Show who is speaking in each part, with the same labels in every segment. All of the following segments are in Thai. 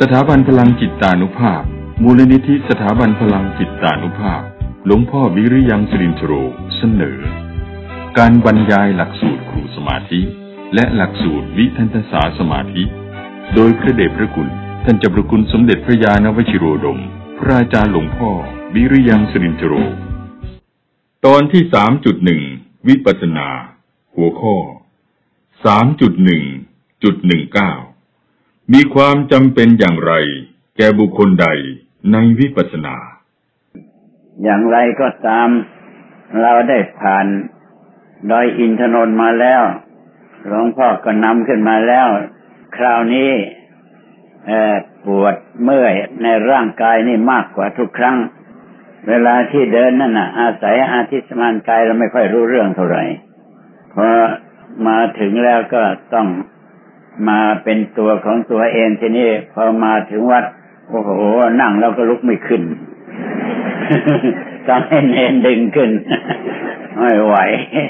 Speaker 1: ถาบันพลังจิตานุภาพมูลนิธิสถาบันพลังจิตานุภาพหลวงพ่อวิริยังสิรินทโรเสนอการบรรยายหลักสูตรครูสมาธิและหลักสูตรวิทันตศาสตร์สมาธิโดยพระเดชพระคุณท่านเจ้าพระคุณสมเด็จพระญาณวชิโรดมพระอาจารย์หลวงพ่อวิริยังสิรินทโรตอนที่ 3.1 วิปัสสนาหัวข้อ 3.1.19 มีความจำเป็นอย่างไรแก่บุคคลใดในวิปัสสนา
Speaker 2: อย่างไรก็ตามเราได้ผ่านดอยอินทนนท์มาแล้วหลวงพ่อก็นำขึ้นมาแล้วคราวนี้ปวดเมื่อยในร่างกายนี่มากกว่าทุกครั้งเวลาที่เดินนั่นน่ะอาศัยอาทิตย์สมานกายเราไม่ค่อยรู้เรื่องเท่าไหร่พอมาถึงแล้วก็ต้องมาเป็นตัวของตัวเองทีนี้พอมาถึงวัดโอ้โหนั่งแล้วก็ลุกไม่ขึ้นต้องให้เนรดึงขึ้นไม่ไหว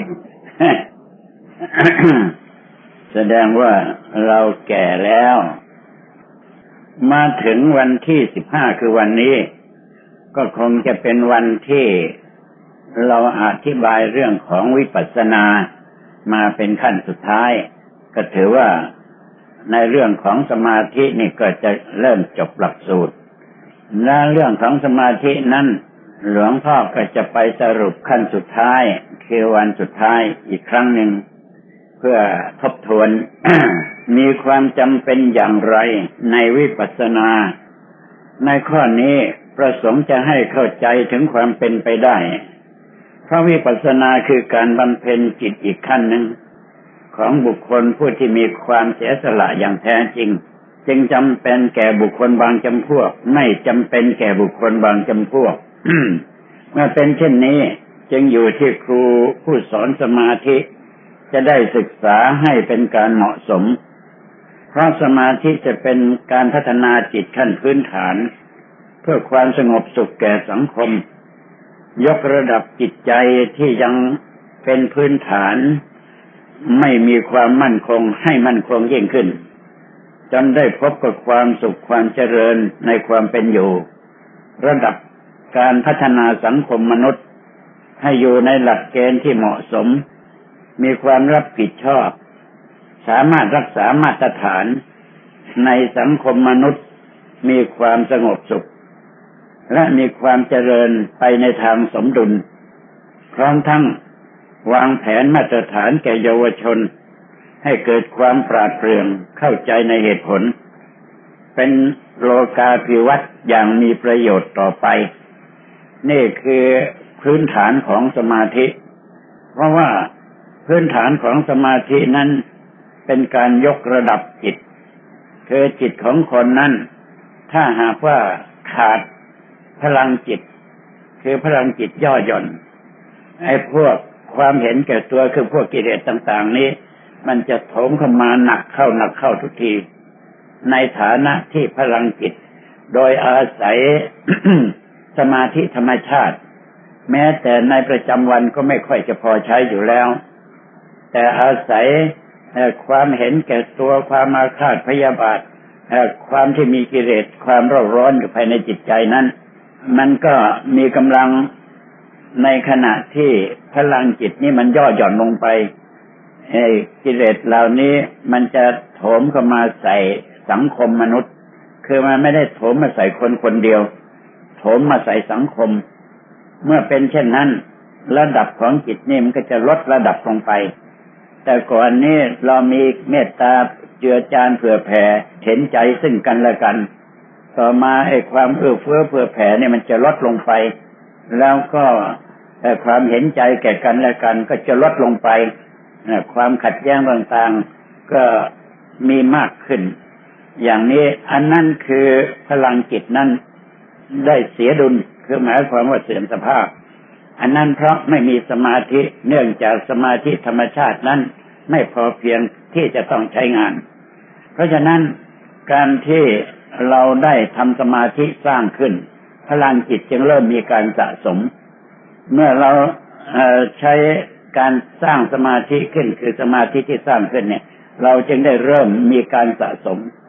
Speaker 2: แสดงว่าเราแก่แล้วมาถึงวันที่15คือวันนี้ก็คงจะเป็นวันที่เราอธิบายเรื่องของวิปัสสนามาเป็นขั้นสุดท้ายก็ถือว่าในเรื่องของสมาธินี่ก็จะเริ่มจบหลักสูตรและเรื่องของสมาธินั้นหลวงพ่อก็จะไปสรุปขั้นสุดท้ายคือวันสุดท้ายอีกครั้งหนึ่งเพื่อทบทวน มีความจำเป็นอย่างไรในวิปัสสนาในข้อนี้ประสงค์จะให้เข้าใจถึงความเป็นไปได้เพราะวิปัสสนาคือการบำเพ็ญจิตอีกขั้นหนึ่งของบุคคลผู้ที่มีความเสียสละอย่างแท้จริงจึงจำเป็นแก่บุคคลบางจำพวกไม่จำเป็นแก่บุคคลบางจำพวก เมื่อเป็นเช่นนี้จึงอยู่ที่ครูผู้สอนสมาธิจะได้ศึกษาให้เป็นการเหมาะสมเพราะสมาธิจะเป็นการพัฒนาจิตขั้นพื้นฐานเพื่อความสงบสุขแก่สังคมยกระดับจิตใจที่ยังเป็นพื้นฐานไม่มีความมั่นคงให้มั่นคงยิ่งขึ้นจนได้พบกับความสุขความเจริญในความเป็นอยู่ระดับการพัฒนาสังคมมนุษย์ให้อยู่ในหลักเกณฑ์ที่เหมาะสมมีความรับผิดชอบสามารถรักษามาตรฐานในสังคมมนุษย์มีความสงบสุขและมีความเจริญไปในทางสมดุลพร้อมทั้งวางแผนมาตรฐานแก่เยาวชนให้เกิดความปราดเปรื่องเข้าใจในเหตุผลเป็นโลกาภิวัตน์อย่างมีประโยชน์ต่อไปนี่คือพื้นฐานของสมาธิเพราะว่าพื้นฐานของสมาธินั้นเป็นการยกระดับจิตคือจิตของคนนั้นถ้าหากว่าขาดพลังจิตคือพลังจิตย่อหย่อนไอ้พวกความเห็นแก่ตัวคือพวกกิเลสต่างๆนี้มันจะโถมเข้ามาหนักเข้าทุกทีในฐานะที่พลังจิตโดยอาศัย สมาธิธรรมชาติแม้แต่ในประจำวันก็ไม่ค่อยจะพอใช้อยู่แล้วแต่อาศัยความเห็นแก่ตัวความอาฆาตพยาบาทความที่มีกิเลสความเร่าร้อนอยู่ภายในจิตใจนั้นมันก็มีกำลังในขณะที่พลังจิตนี่มันย่อหย่อนลงไปกิเลสเหล่านี้มันจะโถมเข้ามาใส่สังคมมนุษย์คือมันไม่ได้โถมมาใส่คนคนเดียวโถมมาใส่สังคมเมื่อเป็นเช่นนั้นระดับของจิตนี่มันก็จะลดระดับลงไปแต่ก่อนนี้เรามีเมตตาเจือจานเผื่อแผ่เห็นใจซึ่งกันและกันต่อมาไอ้ความเอื้อเฟื้อเผื่อแผ่เนี่ยมันจะลดลงไปแล้วก็ความเห็นใจแก่กันและกันก็จะลดลงไปความขัดแย้งต่างๆก็มีมากขึ้นอย่างนี้อันนั้นคือพลังจิตนั้นได้เสียดุลคือหมายความว่าเสื่อมสภาพอันนั้นเพราะไม่มีสมาธิเนื่องจากสมาธิธรรมชาตินั้นไม่พอเพียงที่จะต้องใช้งานเพราะฉะนั้นการที่เราได้ทำสมาธิสร้างขึ้นพลังจิตจึงเริ่มมีการสะสมเมื่อเราใช้การสร้างสมาธิขึ้นคือสมาธิที่สร้างขึ้นเนี่ยเราจึงได้เริ่มมีการสะสม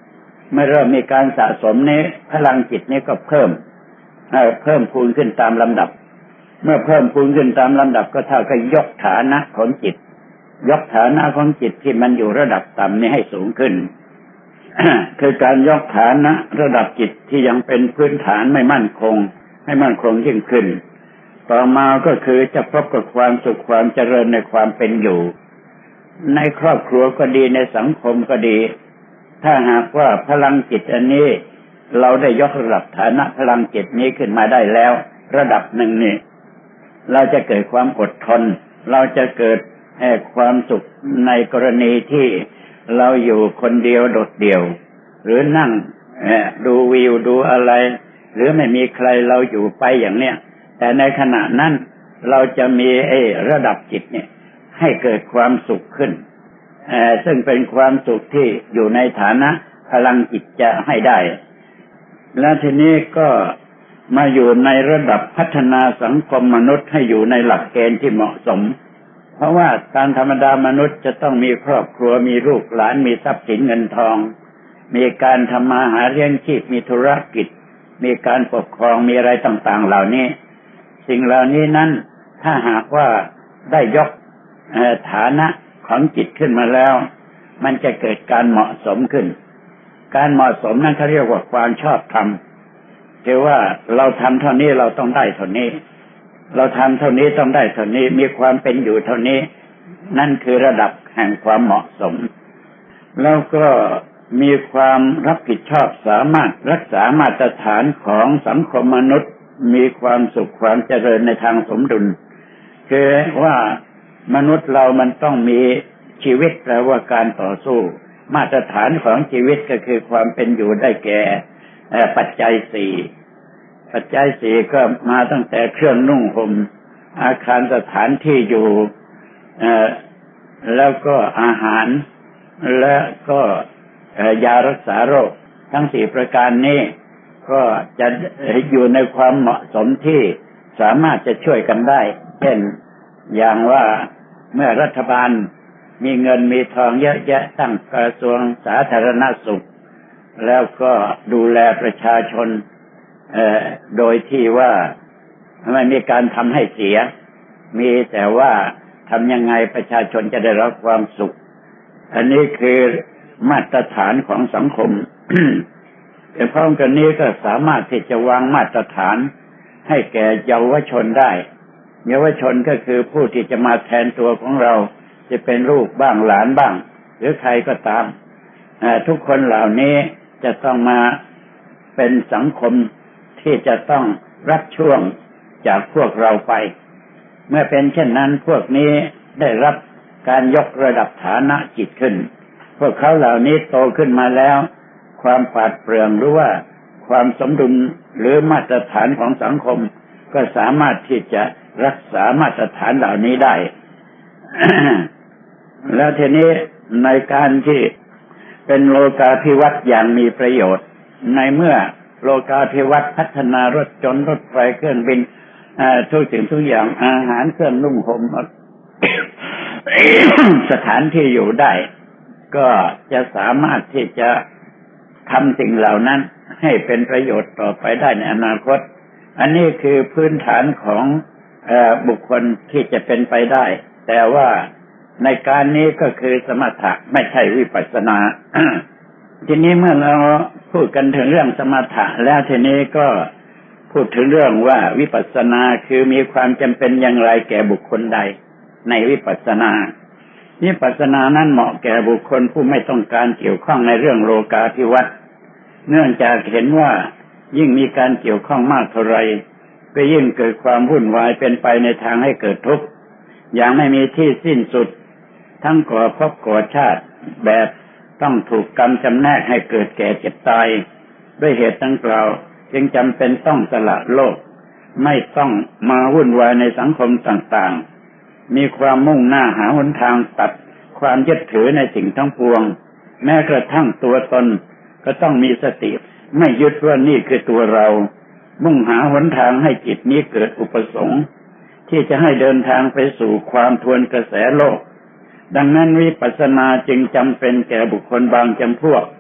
Speaker 2: เมื่อเริ่มมีการสะสมนี้พลังจิตนี้ก็เพิ่มพูนขึ้นตามลำดับเมื่อเพิ่มพูนขึ้นตามลำดับก็เท่ากับยกฐานะของจิตยกฐานะของจิตที่มันอยู่ระดับต่ำนี้ให้สูงขึ้น คือการยกฐานะระดับจิตที่ยังเป็นพื้นฐานไม่มั่นคงให้มั่นคงยิ่งขึ้นต่อมาก็คือจะพบกับความสุขความเจริญในความเป็นอยู่ในครอบครัวก็ดีในสังคมก็ดีถ้าหากว่าพลังจิตอันนี้เราได้ยกระดับฐานะพลังจิตนี้ขึ้นมาได้แล้วระดับหนึ่งนี่เราจะเกิดความอดทนเราจะเกิดความสุขในกรณีที่เราอยู่คนเดียวโดดเดี่ยวหรือนั่งดูวิวดูอะไรหรือไม่มีใครเราอยู่ไปอย่างเนี้ยแต่ในขณะนั้นเราจะมีระดับจิตเนี่ยให้เกิดความสุขขึ้นซึ่งเป็นความสุขที่อยู่ในฐานะพลังจิตจะให้ได้และทีนี้ก็มาอยู่ในระดับพัฒนาสังคมมนุษย์ให้อยู่ในหลักเกณฑ์ที่เหมาะสมเพราะว่าการธรรมดามนุษย์จะต้องมีครอบครัวมีลูกหลานมีทรัพย์สินเงินทองมีการทำมาหาเลี้ยงชีพมีธุรกิจมีการปกครองมีอะไรต่างๆเหล่านี้สิ่งเหล่านี้นั้นถ้าหากว่าได้ยกฐานะของจิตขึ้นมาแล้วมันจะเกิดการเหมาะสมขึ้นการเหมาะสมนั้นเขาเรียกว่าความชอบธรรมคือว่าเราทำเท่านี้เราต้องได้เท่านี้เราทำเท่านี้ต้องได้เท่านี้มีความเป็นอยู่เท่านี้นั่นคือระดับแห่งความเหมาะสมแล้วก็มีความรับผิดชอบสามารถรักษามาตรฐานของสังคมมนุษย์มีความสุขความเจริญในทางสมดุลคือว่ามนุษย์เรามันต้องมีชีวิตแปลว่าการต่อสู้มาตรฐานของชีวิตก็คือความเป็นอยู่ได้แก่ปัจจัยสี่ปัจจัยสี่ก็มาตั้งแต่เครื่องนุ่งห่มอาคารสถานที่อยู่แล้วก็อาหารและก็ยารักษาโรคทั้งสี่ประการนี้ก็จะอยู่ในความเหมาะสมที่สามารถจะช่วยกันได้เช่นอย่างว่าเมื่อรัฐบาลมีเงินมีทองเยอะแยะตั้งกระทรวงสาธารณสุขแล้วก็ดูแลประชาชนโดยที่ว่าไม่มีการทำให้เสียมีแต่ว่าทำยังไงประชาชนจะได้รับความสุขอันนี้คือมาตรฐานของสังคม แต่พร้อมกันนี้ก็สามารถที่จะวางมาตรฐานให้แก่เยาวชนได้เยาวชนก็คือผู้ที่จะมาแทนตัวของเราจะเป็นลูกบ้างหลานบ้างหรือใครก็ตามทุกคนเหล่านี้จะต้องมาเป็นสังคมที่จะต้องรับช่วงจากพวกเราไปเมื่อเป็นเช่นนั้นพวกนี้ได้รับการยกระดับฐานะจิตขึ้นพวกเขาเหล่านี้โตขึ้นมาแล้วความปราดเปรื่องหรือว่าความสมดุลหรือมาตรฐานของสังคมก็สามารถที่จะรักษามาตรฐานเหล่านี้ได้ แล้วทีนี้ในการที่เป็นโลกาภิวัตน์อย่างมีประโยชน์ในเมื่อโลกาภิวัตน์พัฒนารถยนต์รถไฟเครื่องบินทุกสิ่งทุกอย่างอาหารเครื่องนุ่งห่ม สถานที่อยู่ได้ก็จะสามารถที่จะทำสิ่งเหล่านั้นให้เป็นประโยชน์ต่อไปได้ในอนาคตอันนี้คือพื้นฐานของบุคคลที่จะเป็นไปได้แต่ว่าในการนี้ก็คือสมถะไม่ใช่วิปัสสนา ทีนี้เมื่อเราพูดกันถึงเรื่องสมถะแล้วทีนี้ก็พูดถึงเรื่องว่าวิปัสสนาคือมีความจำเป็นอย่างไรแก่บุคคลใดในวิปัสสนาวิปัสสนานั้นเหมาะแก่บุคคลผู้ไม่ต้องการเกี่ยวข้องในเรื่องโลกาภิวัตน์เนื่องจากเห็นว่ายิ่งมีการเกี่ยวข้องมากเท่าไรก็ยิ่งเกิดความวุ่นวายเป็นไปในทางให้เกิดทุกข์อย่างไม่มีที่สิ้นสุดทั้งก่อภพก่อชาติแบบต้องถูกกรรมจำแนกให้เกิดแก่เจ็บตายด้วยเหตุดังกล่าวจึงจำเป็นต้องสละโลกไม่ต้องมาวุ่นวายในสังคมต่างๆมีความมุ่งหน้าหาหนทางตัดความยึดถือในสิ่งทั้งปวงแม้กระทั่งตัวตนก็ต้องมีสติไม่ยึดว่านี่คือตัวเรามุ่งหาหนทางให้จิตนี้เกิดอุปสงค์ที่จะให้เดินทางไปสู่ความทวนกระแสโลกดังนั้นวิปัสสนาจึงจำเป็นแก่บุคคลบางจำพวก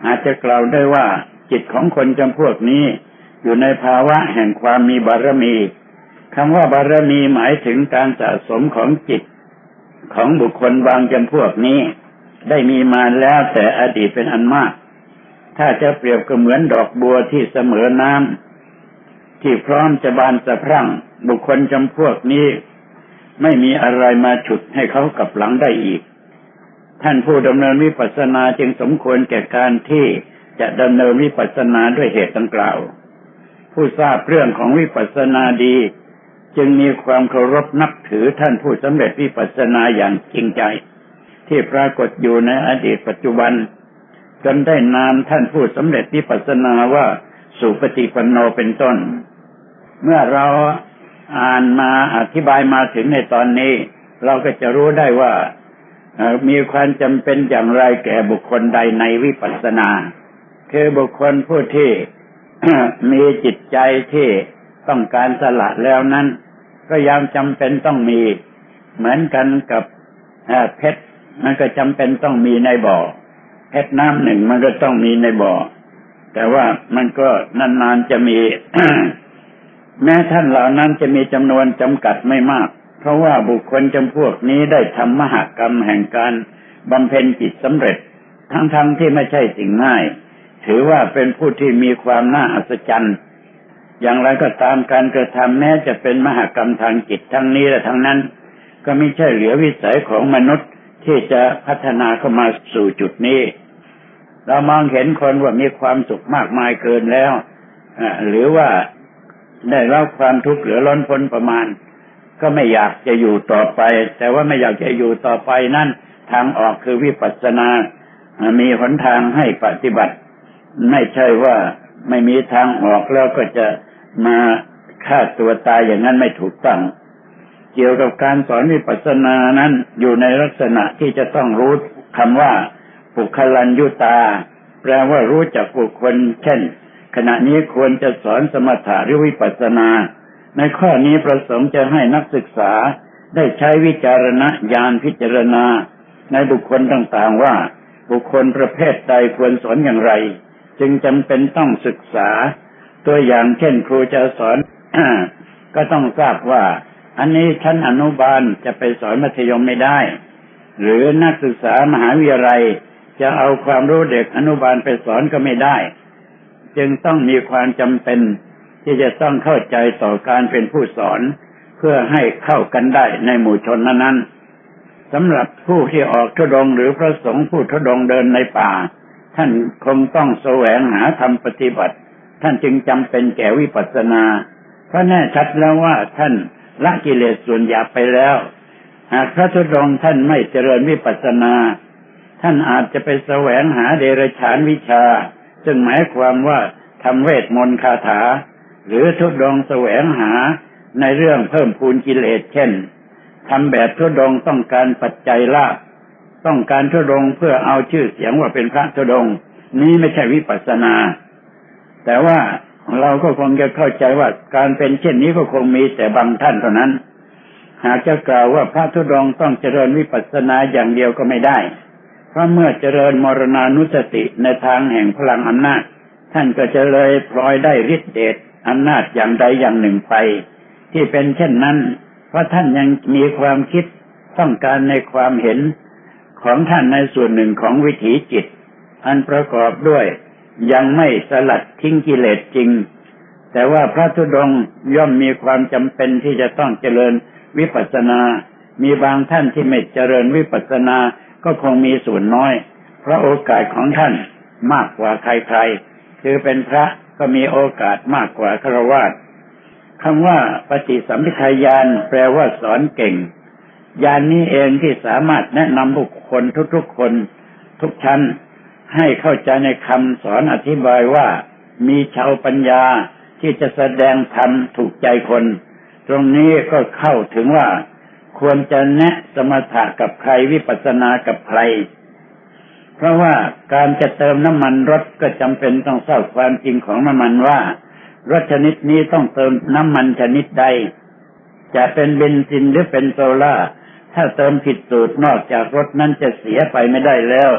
Speaker 2: อาจจะกล่าวได้ว่าจิตของคนจำพวกนี้อยู่ในภาวะแห่งความมีบารมีคำว่าบารมีหมายถึงการสะสมของจิตของบุคคลบางจำพวกนี้ได้มีมาแล้วแต่อดีตเป็นอันมากถ้าจะเปรียบก็เหมือนดอกบัวที่เสมอน้ำที่พร้อมจะบานสะพรั่งบุคคลจำพวกนี้ไม่มีอะไรมาฉุดให้เขากลับหลังได้อีกท่านผู้ดำเนินวิปัสสนาจึงสมควรแก่การที่จะดำเนินวิปัสสนาด้วยเหตุดังกล่าวผู้ทราบเรื่องของวิปัสสนาดีจึงมีความเคารพนับถือท่านผู้สำเร็จวิปัสสนาอย่างจริงใจที่ปรากฏอยู่ในอดีตปัจจุบันจนได้นามท่านผู้สำเร็จวิปัสสนาว่าสุปฏิปันโนเป็นต้นเมื่อเราอ่านมาอธิบายมาถึงในตอนนี้เราก็จะรู้ได้ว่ามีความจำเป็นอย่างไรแก่บุคคลใดในวิปัสสนาคือบุคคลผู้ที่ มีจิตใจที่ต้องการสละแล้วนั้นก็ยังจำเป็นต้องมีเหมือนกันกับเพชรมันก็จำเป็นต้องมีในบ่อเพชรน้ำหนึ่งมันก็ต้องมีในบ่อแต่ว่ามันก็นานๆจะมี แม้ท่านเหล่านั้นจะมีจำนวนจำกัดไม่มากเพราะว่าบุคคลจำพวกนี้ได้ทำมหกรรมแห่งการบำเพ็ญจิตสำเร็จทั้งที่ไม่ใช่สิ่งง่ายถือว่าเป็นผู้ที่มีความน่าอัศจรรย์อย่างไรก็ตามการกระทำแม้จะเป็นมหกรรมทางจิตทั้งนี้และทั้งนั้นก็ไม่ใช่เหลือวิสัยของมนุษย์ที่จะพัฒนาเข้ามาสู่จุดนี้เรามองเห็นคนว่ามีความสุขมากมายเกินแล้วหรือว่าได้รับความทุกข์เหลือล้นพ้นประมาณก็ไม่อยากจะอยู่ต่อไปแต่ว่าไม่อยากจะอยู่ต่อไปนั่นทางออกคือวิปัสสนามีหนทางให้ปฏิบัติไม่ใช่ว่าไม่มีทางออกแล้วก็จะมาฆ่าตัวตายอย่างนั้นไม่ถูกต้องเกี่ยวกับการสอนวิปัสสนานั้นอยู่ในลักษณะที่จะต้องรู้คำว่าปุคลัญยุตาแปลว่ารู้จักบุคคลเช่นขณะนี้ควรจะสอนสมถะหรือวิปัสสนาในข้อนี้ประสงค์จะให้นักศึกษาได้ใช้วิจารณญาณพิจารณาในบุคคลต่างๆว่าบุคคลประเภทใดควรสอนอย่างไรจึงจำเป็นต้องศึกษาตัวอย่างเช่นครูจะสอน ก็ต้องทราบว่าอันนี้ชั้นอนุบาลจะไปสอนมัธยมไม่ได้หรือนักศึกษามหาวิทยาลัยจะเอาความรู้เด็กอนุบาลไปสอนก็ไม่ได้จึงต้องมีความจำเป็นที่จะต้องเข้าใจต่อการเป็นผู้สอนเพื่อให้เข้ากันได้ในหมู่ชนนั้นๆสำหรับผู้ที่ออกธุดงค์หรือพระสงฆ์ผู้ธุดงค์เดินในป่าท่านคงต้องแสวงหาธรรมปฏิบัติท่านจึงจำเป็นแก่วิปัสสนาเพราะแน่ชัดแล้วว่าท่านละกิเลสส่วนหยาบไปแล้วหากพระธุดงค์ท่านไม่เจริญวิปัสสนาท่านอาจจะไปแสวงหาเดรัจฉานวิชาซึ่งหมายความว่าทำเวทมนต์คาถาหรือธุดงค์แสวงหาในเรื่องเพิ่มพูนกิเลสเช่นทำแบบธุดงค์ต้องการปัจจัยลาภต้องการธุดงค์เพื่อเอาชื่อเสียงว่าเป็นพระธุดงค์นี้ไม่ใช่วิปัสสนาแต่ว่าเราก็คงจะเข้าใจว่าการเป็นเช่นนี้ก็คงมีแต่บางท่านเท่านั้นหากจะกล่าวว่าพระธุดงค์ต้องเจริญวิปัสสนาอย่างเดียวก็ไม่ได้เพราะเมื่อเจริญมรณานุสติในทางแห่งพลังอำนาจท่านก็จะเลยพลอยได้ฤทธิ์เดชอำนาจอย่างใดอย่างหนึ่งไปที่เป็นเช่นนั้นเพราะท่านยังมีความคิดต้องการในความเห็นของท่านในส่วนหนึ่งของวิถีจิตอันประกอบด้วยยังไม่สลัดทิ้งกิเลสจริงแต่ว่าพระธุดงค์ย่อมมีความจำเป็นที่จะต้องเจริญวิปัสสนามีบางท่านที่ไม่เจริญวิปัสสนาก็คงมีส่วนน้อยเพราะโอกาสของท่านมากกว่าใครๆคือเป็นพระก็มีโอกาสมากกว่าฆราวาสคำว่าปฏิสัมภิทาญาณแปลว่าสอนเก่งญาณนี้เองที่สามารถแนะนำบุคคลทุกๆคนทุกชั้นให้เข้าใจในคำสอนอธิบายว่ามีชาวปัญญาที่จะแสดงธรรมถูกใจคนตรงนี้ก็เข้าถึงว่าควรจะแนะสมถะกับใครวิปัสสนากับใครเพราะว่าการจะเติมน้ำมันรถก็จำเป็นต้องทราบความจริงของน้ำมันว่ารถชนิดนี้ต้องเติมน้ำมันชนิดใดจะเป็นเบนซินหรือเป็นโซล่าถ้าเติมผิดสูตรนอกจากรถนั้นจะเสียไปไม่ได้แล้ว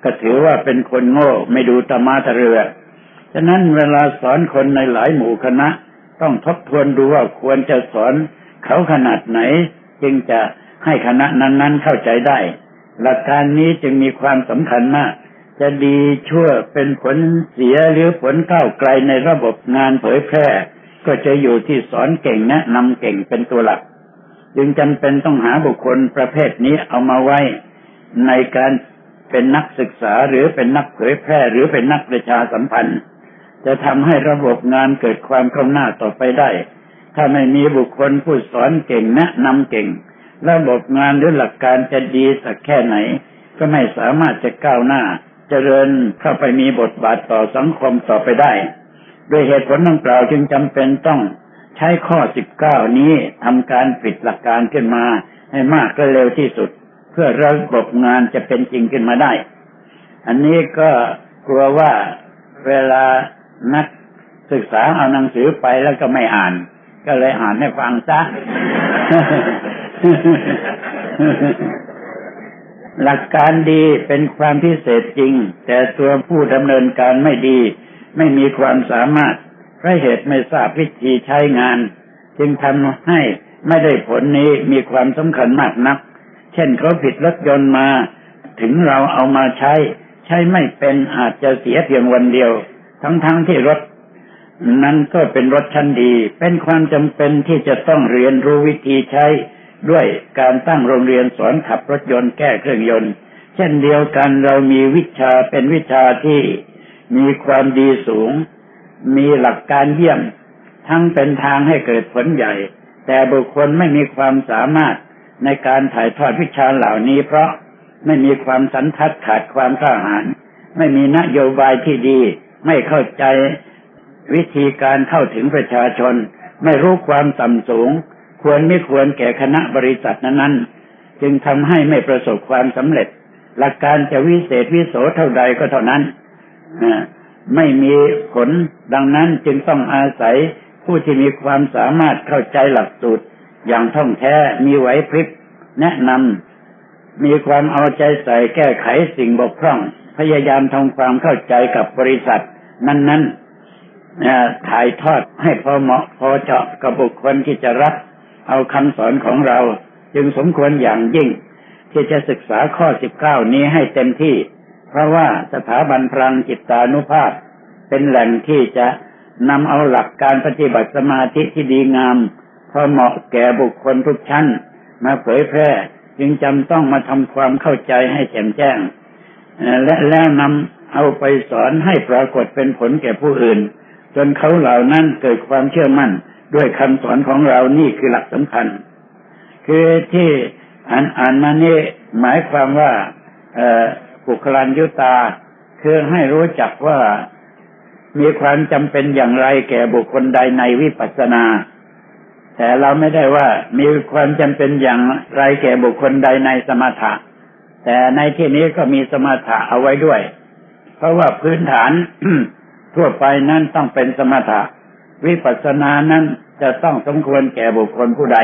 Speaker 2: ก็ถือว่าเป็นคนโง่ไม่ดูตะมาตะเรือฉะนั้นเวลาสอนคนในหลายหมู่คณะต้องทบทวนดูว่าควรจะสอนเขาขนาดไหนจึงจะให้คณะนั้นๆเข้าใจได้หลักการนี้จึงมีความสำคัญมากจะดีชั่วเป็นผลเสียหรือผลก้าวไกลในระบบงานเผยแพร่ก็จะอยู่ที่สอนเก่งแนะนำเก่งเป็นตัวหลักจึงจำเป็นต้องหาบุคคลประเภทนี้เอามาไว้ในการเป็นนักศึกษาหรือเป็นนักเผยแพร่หรือเป็นนักประชาสัมพันธ์จะทำให้ระบบงานเกิดความก้าวหน้าต่อไปได้ถ้าไม่มีบุคคลผู้สอนเก่งแนะนำเก่งระบบงานหรือหลักการจะดีสักแค่ไหนก็ไม่สามารถจะก้าวหน้าเจริญเข้าไปมีบทบาทต่อสังคมต่อไปได้ด้วยเหตุผลดังกล่าวจึงจำเป็นต้องใช้ข้อ19นี้ทำการปิดหลักการขึ้นมาให้มากและเร็วที่สุดเพื่อระบบงานจะเป็นจริงขึ้นมาได้อันนี้ก็กลัวว่าเวลานักศึกษาเอาหนังสือไปแล้วก็ไม่อ่านก็เลยอ่านให้ฟังซะ หลักการดีเป็นความพิเศษจริงแต่ตัวผู้ดำเนินการไม่ดีไม่มีความสามารถเพราะเหตุไม่ทราบวิธีใช้งานจึงทำให้ไม่ได้ผลนี้มีความสำคัญมากนักเช่นเขาผิดรถยนต์มาถึงเราเอามาใช้ไม่เป็นอาจจะเสียเพียงวันเดียวทั้งที่รถนั้นก็เป็นรถชั้นดีเป็นความจำเป็นที่จะต้องเรียนรู้วิธีใช้ด้วยการตั้งโรงเรียนสอนขับรถยนต์แก้เครื่องยนต์เช่นเดียวกันเรามีวิชาเป็นวิชาที่มีความดีสูงมีหลักการเยี่ยมทั้งเป็นทางให้เกิดผลใหญ่แต่บุคคลไม่มีความสามารถในการถ่ายทอดวิชาเหล่านี้เพราะไม่มีความสันทัดขาดความกล้าหาญไม่มีนโยบายที่ดีไม่เข้าใจวิธีการเข้าถึงประชาชนไม่รู้ความต่ำสูงควรไม่ควรแก่คณะบริษัทนั้นๆจึงทำให้ไม่ประสบความสำเร็จหลักการจะวิเศษวิโสเท่าใดก็เท่านั้นไม่มีผลดังนั้นจึงต้องอาศัยผู้ที่มีความสามารถเข้าใจหลักสูตรอย่างท่องแท้มีไหวพริบแนะนำมีความเอาใจใส่แก้ไขสิ่งบกพร่องพยายามทำความเข้าใจกับบริษัทนั้นๆถ่ายทอดให้พอเหมาะพอเจาะกับบุคคลที่จะรับเอาคำสอนของเราจึงสมควรอย่างยิ่งที่จะศึกษาข้อ19นี้ให้เต็มที่เพราะว่าสถาบันพลังจิตานุภาพเป็นแหล่งที่จะนำเอาหลักการปฏิบัติสมาธิที่ดีงามพอเหมาะแก่บุคคลทุกชั้นมาเผยแพร่จึงจำต้องมาทำความเข้าใจให้แจ่มแจ้งและแล้วนำเอาไปสอนให้ปรากฏเป็นผลแก่ผู้อื่นจนเขาเหล่านั้นเกิดความเชื่อมั่นด้วยคำสอนของเรานี่คือหลักสำคัญคือที่อ่านมานี่หมายความว่าปุคลัญยุตาคือให้รู้จักว่ามีความจำเป็นอย่างไรแก่บุคคลใดในวิปัสสนาแต่เราไม่ได้ว่ามีความจำเป็นอย่างไรแก่บุคคลใดในสมถะแต่ในที่นี้ก็มีสมถะเอาไว้ด้วยเพราะว่าพื้นฐาน ทั่วไปนั้นต้องเป็นสมถะวิปัสสนานั้นจะต้องสมควรแก่บุคคลผู้ใด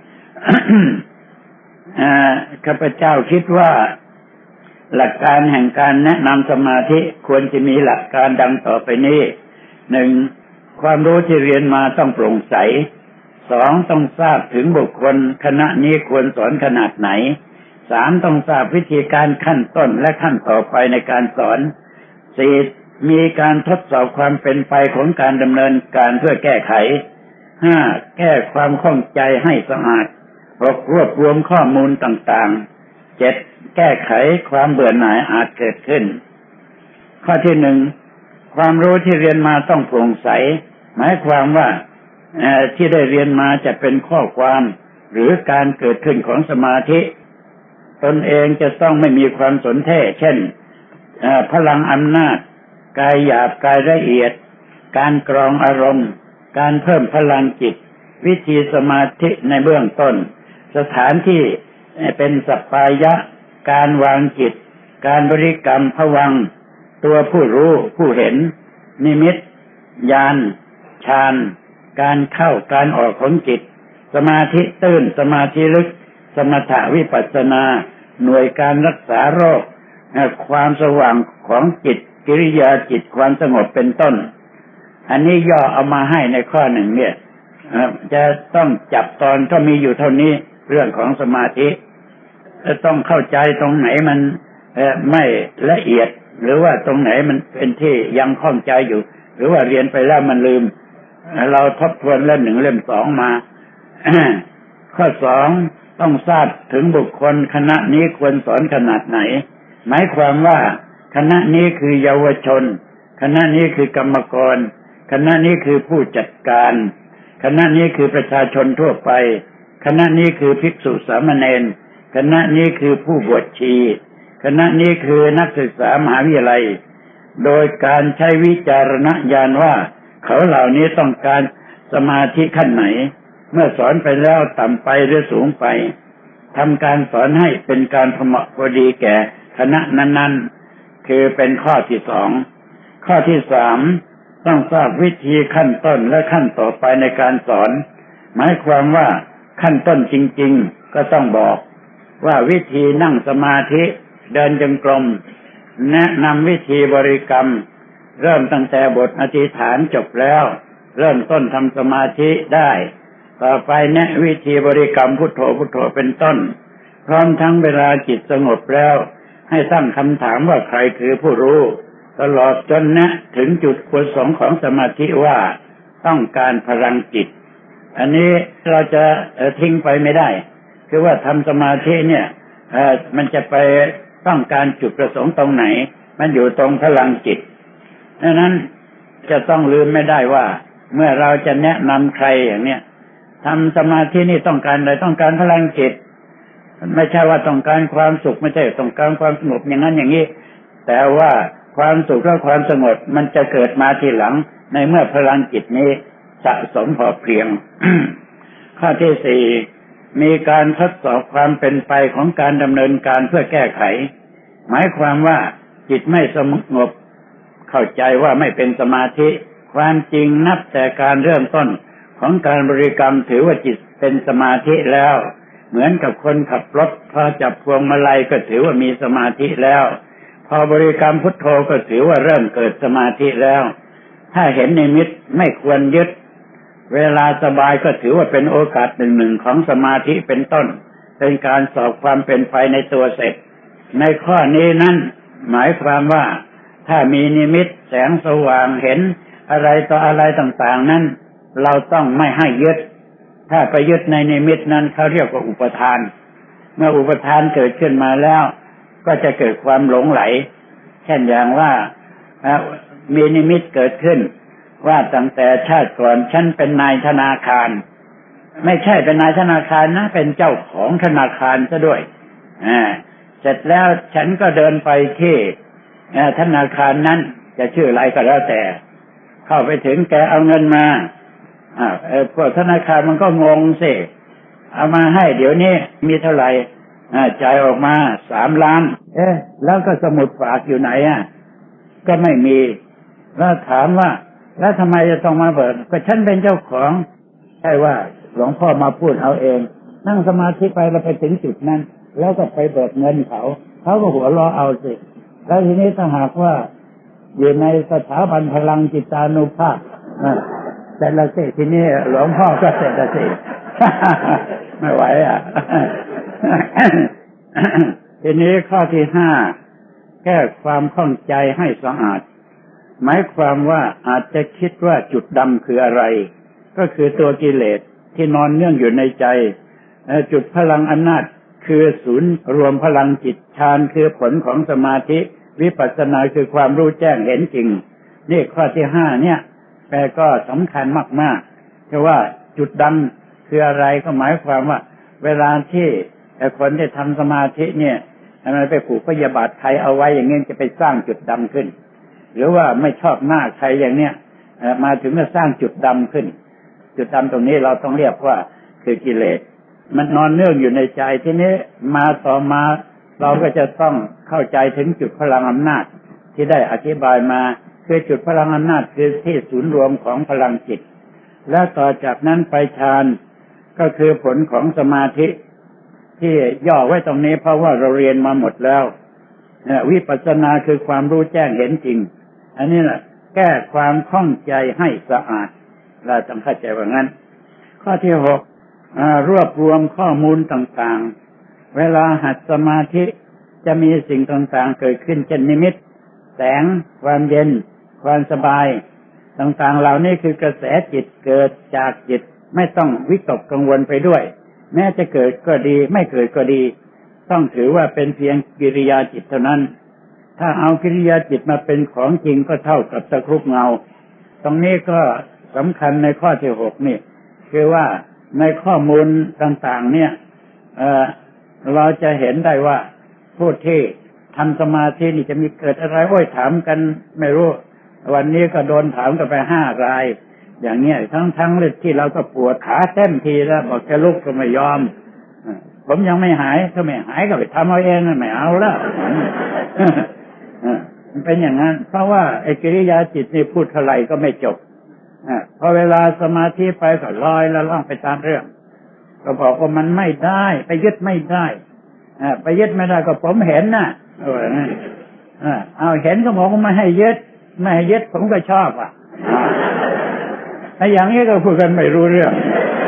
Speaker 2: ข้าพเจ้าคิดว่าหลักการแห่งการแนะนำสมาธิควรจะมีหลักการดังต่อไปนี้ 1. ความรู้ที่เรียนมาต้องโปร่งใส 2. ต้องทราบถึงบุคคลคณะนี้ควรสอนขนาดไหน 3. ต้องทราบวิธีการขั้นต้นและขั้นต่อไปในการสอน 4. มีการทดสอบความเป็นไปของการดำเนินการเพื่อแก้ไข 5. แก้ความข้องใจให้สะอาด 6. รวบรวมข้อมูลต่างๆ 7. แก้ไขความเบื่อหน่ายอาจเกิดขึ้นข้อที่ 1ความรู้ที่เรียนมาต้องโปร่งใสหมายความว่าที่ได้เรียนมาจะเป็นข้อความหรือการเกิดขึ้นของสมาธิตนเองจะต้องไม่มีความสนแท้เช่นพลังอำนาจกายหยาบกายละเอียดการกรองอารมณ์การเพิ่มพลังจิตวิธีสมาธิในเบื้องต้นสถานที่เป็นสัปปายะการวางจิตการบริกรรมภวังค์ตัวผู้รู้ผู้เห็นนิมิตญาณฌานการเข้าการออกของจิตสมาธิตื้นสมาธิลึกสมถะวิปัสสนาหน่วยการรักษาโรคความสว่างของจิตกิริยาจิตความสงบเป็นต้นอันนี้ย่อเอามาให้ในข้อหนึ่งเนี่ยจะต้องจับตอนก็มีอยู่เท่านี้เรื่องของสมาธิจะต้องเข้าใจตรงไหนมันไม่ละเอียดหรือว่าตรงไหนมันเป็นที่ยังข้องใจอยู่หรือว่าเรียนไปแล้วมันลืมเราทบทวนเล่มหนึ่งเล่มสองมา ข้อสองต้องทราบถึงบุคคลคณะนี้ควรสอนขนาดไหนหมายความว่าคณะนี้คือเยาวชนคณะนี้คือกรรมกรคณะนี้คือผู้จัดการคณะนี้คือประชาชนทั่วไปคณะนี้คือภิกษุสามเณรคณะนี้คือผู้บวชชีคณะนี้คือนักศึกษามหาวิทยาลัยโดยการใช้วิจารณญาณว่าเขาเหล่านี้ต้องการสมาธิขั้นไหนเมื่อสอนไปแล้วต่ำไปหรือสูงไปทำการสอนให้เป็นการพอเหมาะพอดีแก่คณะนั้นๆคือเป็นข้อที่สองข้อที่สามต้องทราบวิธีขั้นต้นและขั้นต่อไปในการสอนหมายความว่าขั้นต้นจริงๆก็ต้องบอกว่าวิธีนั่งสมาธิเดินจงกรมแนะนำวิธีบริกรรมเริ่มตั้งแต่บทอธิษฐานจบแล้วเริ่มต้นทำสมาธิได้ต่อไปแนะวิธีบริกรรมพุทโธพุทโธเป็นต้นพร้อมทั้งเวลาจิตสงบแล้วให้ตั้งคำถามว่าใครคือผู้รู้ตลอดจนแนะถึงจุดประสงค์ของสมาธิว่าต้องการพลังจิตอันนี้เราจะทิ้งไปไม่ได้คือว่าทำสมาธิเนี่ยมันจะไปต้องการจุดประสงค์ตรงไหนมันอยู่ตรงพลังจิตดังนั้นจะต้องลืมไม่ได้ว่าเมื่อเราจะแนะนำใครอย่างเนี้ยทำสมาธินี่ต้องการอะไรต้องการพลังจิตไม่ใช่ว่าต้องการความสุขไม่ใช่ต้องการความสงบอย่างนั้นอย่างนี้แต่ว่าความสุขและความสงบมันจะเกิดมาทีหลังในเมื่อพลังจิตนี้สะสมพอเพียง ข้อที่สี่มีการทดสอบความเป็นไปของการดำเนินการเพื่อแก้ไขหมายความว่าจิตไม่สงบเข้าใจว่าไม่เป็นสมาธิความจริงนับแต่การเริ่มต้นของการบริกรรมถือว่าจิตเป็นสมาธิแล้วเหมือนกับคนขับรถพอจับพวงมาลัยก็ถือว่ามีสมาธิแล้วพอบริกรรมพุทโธก็ถือว่าเริ่มเกิดสมาธิแล้วถ้าเห็นนิมิตไม่ควรยึดเวลาสบายก็ถือว่าเป็นโอกาสหนึ่งของสมาธิเป็นต้นเป็นการสอบความเป็นไปในตัวเสร็จในข้อนี้นั้นหมายความว่าถ้ามีนิมิตแสงสว่างเห็นอะไรต่ออะไรต่างๆนั้นเราต้องไม่ให้ยึดถ้าไปยึดในนิมิตนั้นเขาเรียกว่าอุปทานเมื่ออุปทานเกิดขึ้นมาแล้วก็จะเกิดความหลงไหลเช่นอย่างว่ามีนิมิตเกิดขึ้นว่าตั้งแต่ชาติก่อนฉันเป็นนายธนาคารไม่ใช่เป็นนายธนาคารนะเป็นเจ้าของธนาคารซะด้วยเสร็จแล้วฉันก็เดินไปที่ธนาคารนั้นจะชื่ออะไรก็แล้วแต่เข้าไปถึงแกเอาเงินมาพวกธนาคารมันก็งงสิเอามาให้เดี๋ยวนี้มีเท่าไหร่จ่ายออกมา3 ล้านแล้วก็สมุดฝากอยู่ไหนก็ไม่มีแล้วถามว่าแล้วทำไมจะต้องมาเบิกก็ฉันเป็นเจ้าของใช่ว่าหลวงพ่อมาพูดเอาเองนั่งสมาธิไปเราไปถึงจุดนั้นแล้วก็ไปเบิกเงินเขาก็หัวเราะเอาสิแล้วทีนี้ถ้าหากว่าอยู่ในสถาบันพลังจิตานุภาพแต่ละสิทีนี้หลวงพ่อก็เสร็จละสิ ไม่ไหวทีนี้ข้อที่5แก้ความข้องใจให้สะอาดหมายความว่าอาจจะคิดว่าจุดดำคืออะไรก็คือตัวกิเลสที่นอนเนื่องอยู่ในใจจุดพลังอำนาจคือศูนย์รวมพลังจิตฌานคือผลของสมาธิวิปัสสนาคือความรู้แจ้งเห็นจริงนี่ข้อที่5เนี่ยแต่ก็สำคัญมากๆเพราะว่าจุดดำคืออะไรก็หมายความว่าเวลาที่คนที่ทำสมาธิเนี่ยมันไปผูกพยาบาทใครเอาไว้อย่างนี้จะไปสร้างจุดดำขึ้นหรือว่าไม่ชอบหน้าใครอย่างเนี้ยมาถึงจะสร้างจุดดำขึ้นจุดดำตรงนี้เราต้องเรียกว่าคือกิเลสมันนอนเนื่องอยู่ในใจทีนี้มาต่อมาเราก็จะต้องเข้าใจถึงจุดพลังอำนาจที่ได้อธิบายมาคือจุดพลังอำนาจคือที่ศูนย์รวมของพลังจิตและต่อจากนั้นไปฌานก็คือผลของสมาธิที่ย่อไว้ตรงนี้เพราะว่าเราเรียนมาหมดแล้ววิปัสสนาคือความรู้แจ้งเห็นจริงอันนี้แหละแก้ความข้องใจให้สะอาดเราต้องเข้าใจว่างั้นข้อที่6รวบรวมข้อมูลต่างๆเวลาหัดสมาธิจะมีสิ่งต่างๆเกิดขึ้นเช่นนิมิตแสงความเย็นความสบายต่างๆเหล่านี้คือกระแสจิตเกิดจากจิตไม่ต้องวิตกกังวลไปด้วยแม้จะเกิดก็ดีไม่เกิดก็ดีต้องถือว่าเป็นเพียงกิริยาจิตเท่านั้นถ้าเอากิริยาจิตมาเป็นของจริงก็เท่ากับตะครุบเงาตรงนี้ก็สำคัญในข้อที่6นี่คือว่าในข้อมูลต่างๆเนี่ยเราจะเห็นได้ว่าผู้ที่ทำสมาธินี่จะมีเกิดอะไรถามกันไม่รู้วันนี้ก็โดนถามกันไป5 รายอย่างเนี้ยทั้งที่เราก็ปวดขาเต็มทีแล้วบอกจะลุกก็ไม่ยอมผมยังไม่หายถ้าไม่หายก็ไปทำเอาเองไม่เอาแล้วมันเป็นอย่างนั้นเพราะว่าไอ้กิริยาจิตนี่พูดเท่าไหร่ก็ไม่จบพอเวลาสมาธิไปก็ลอยแล้วล่องไปตามเรื่องก็บอกว่ามันไม่ได้ไปยึดไม่ได้ไปยึดไม่ได้ก็ผมเห็นน่ะเอาเห็นก็บอกว่าไม่ให้ยึดผมก็ชอบไอ้อย่างนี้ก็พูดกันไม่รู้เรื่อง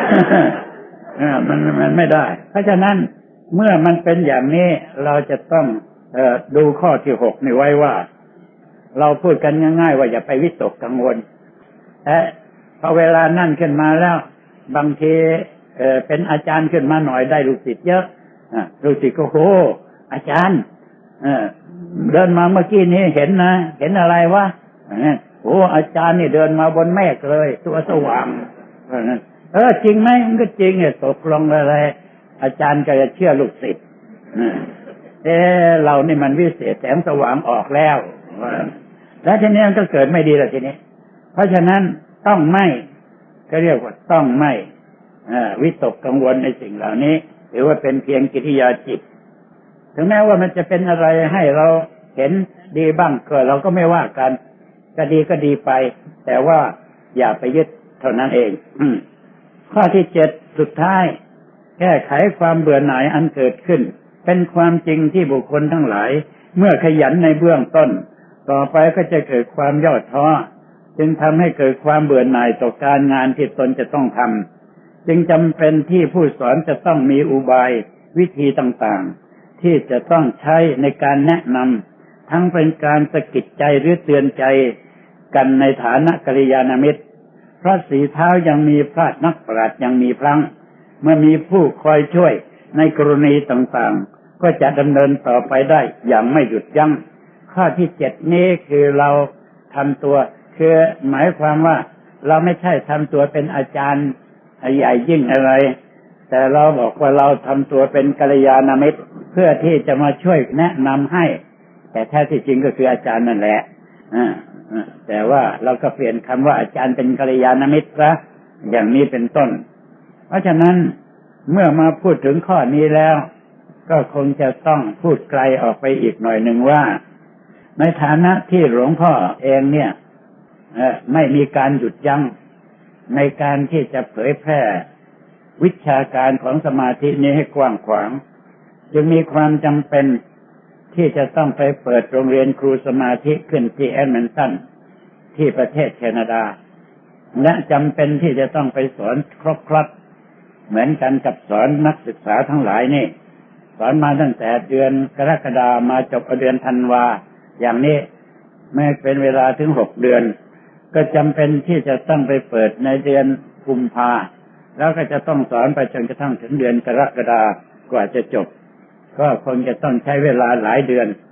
Speaker 2: มันไม่ได้เพราะฉะนั้นเมื่อมันเป็นอย่างนี้เราจะต้องดูข้อที่6นี่ไว้ว่าเราพูดกันง่ายๆว่าอย่าไปวิตกกังวลแต่พอเวลานั่นขึ้นมาแล้วบางทีเป็นอาจารย์ขึ้นมาหน่อยได้ลูกศิษย์เยอะลูกศิษย์ก็โหอาจารย์เดินมาเมื่อกี้นี้เห็นนะเห็นอะไรวะโอ้อาจารย์นี่เดินมาบนเมฆเลยตัวสว่างจริงไหมมันก็จริงตกลงอะไรอาจารย์ก็จะเชื่อลูกศิษย์เรานี่มันวิเศษแสงสว่างออกแล้วแล้วทีนี้มันก็เกิดไม่ดีแล้วทีนี้เพราะฉะนั้นต้องไม่ก็เรียกว่าต้องไม่วิตกกังวลในสิ่งเหล่านี้หรือว่าเป็นเพียงกิริยาจิตถึงแม้ว่ามันจะเป็นอะไรให้เราเห็นดีบ้างก็เราก็ไม่ว่ากันก็ดีไปแต่ว่าอย่าไปยึดเท่านั้นเองข้อที่7สุดท้ายแก้ไขความเบื่อหน่ายอันเกิดขึ้นเป็นความจริงที่บุคคลทั้งหลายเมื่อขยันในเบื้องต้นต่อไปก็จะเกิดความย่อท้อจึงทำให้เกิดความเบื่อหน่ายต่อการงานที่ตนจะต้องทำจึงจำเป็นที่ผู้สอนจะต้องมีอุบายวิธีต่างๆที่จะต้องใช้ในการแนะนำทั้งเป็นการสะกิดใจหรือเตือนใจกันในฐานะกัลยาณมิตรเพราะสีเท้ายังมีพลาดนักปราชญ์ยังมีพลังเมื่อมีผู้คอยช่วยในกรณีต่างๆก็จะดำเนินต่อไปได้อย่างไม่หยุดยั้งข้อที่7นี้คือเราทำตัวคือหมายความว่าเราไม่ใช่ทำตัวเป็นอาจารย์ใหญ่ยิ่งอะไรแต่เราบอกว่าเราทำตัวเป็นกัลยาณมิตรเพื่อที่จะมาช่วยแนะนำให้แต่แท้ที่จริงก็คืออาจารย์นั่นแหละแต่ว่าเราก็เปลี่ยนคำว่าอาจารย์เป็นกัลยาณมิตรซะอย่างนี้เป็นต้นเพราะฉะนั้นเมื่อมาพูดถึงข้อนี้แล้วก็คงจะต้องพูดไกลออกไปอีกหน่อยหนึ่งว่าในฐานะที่หลวงพ่อเองเนี่ยไม่มีการหยุดยั้งในการที่จะเผยแพร่วิชาการของสมาธินี้ให้กว้างขวางจึงมีความจำเป็นที่จะต้องไปเปิดโรงเรียนครูสมาธิขึ้นที่แอดมินตันที่ประเทศแคนาดาและจำเป็นที่จะต้องไปสอนครบครันเหมือนกันกับสอนนักศึกษาทั้งหลายนี่สอนมาตั้งแต่เดือนกรกฎาคมมาจบเดือนธันวาอย่างนี้ไม่เป็นเวลาถึง6 เดือนก็จำเป็นที่จะต้องไปเปิดในเดือนกุมภาแล้วก็จะต้องสอนไปจนกระทั่งถึงเดือนกรกฎาคมกว่าจะจบก็คงจะต้องใช้เวลาหลายเดือน